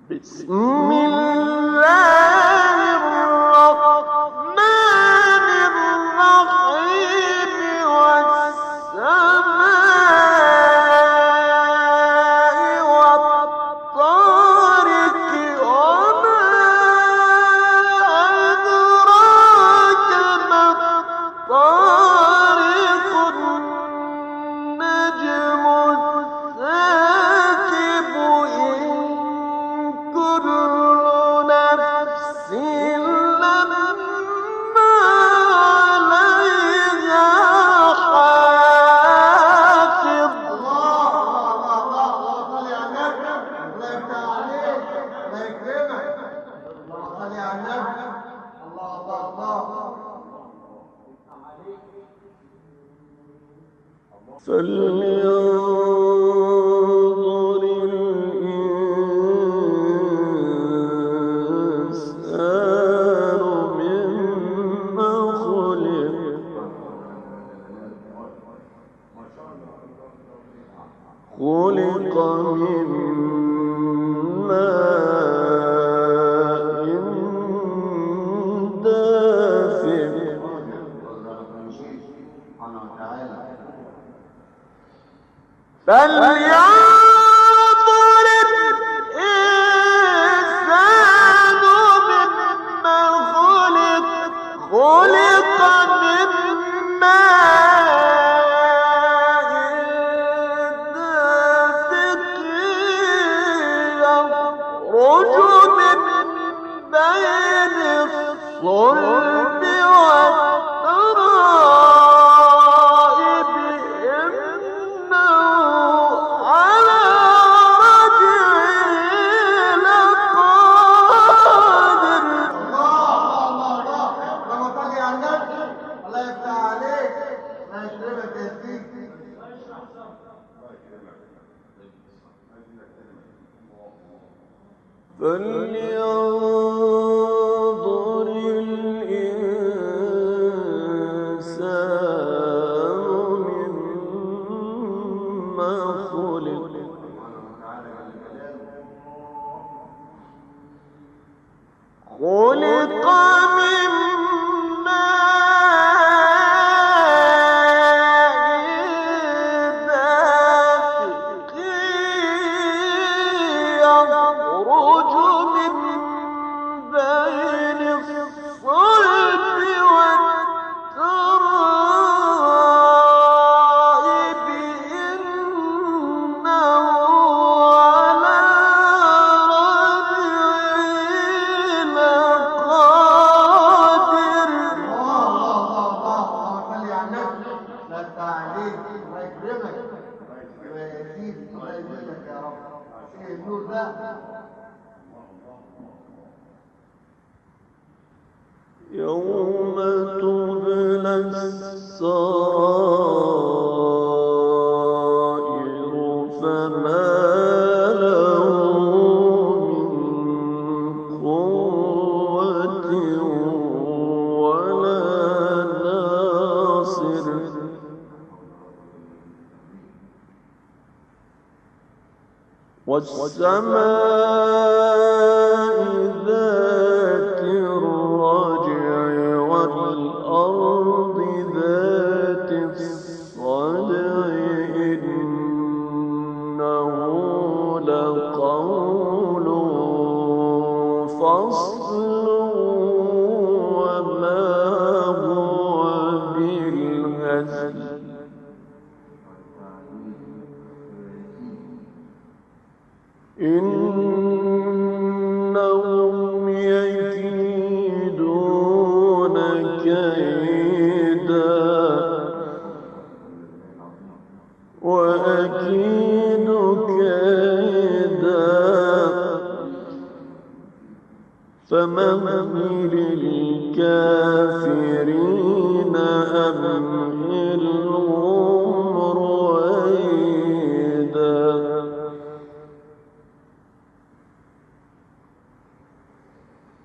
بسم الله الرحمن الرحيم والسماء والطارق وما أدراك ما الطارق النجم الثاقب إن كل نفس لما عليها حافظ. فلينظر الإنسان مما خلق من ماء دافق فلينظر الإنسان مما خلق من ماء دافق يخرج من بين الصلب والترائب إنه على رجعه لقادر. فلينظر الإنسان مما خلق من ماء دافق يخرج من بين الصلب والترائب إنه على رجعه يوم تبلى السرائر فما له من قوة ولا ناصر. والسماء ذات الرجع والأرض ذات الصدع إنه لقول فصل وما هو بالهزل. إنهم يكيدون كيدا وأكيد كيدا فمهل الكافرين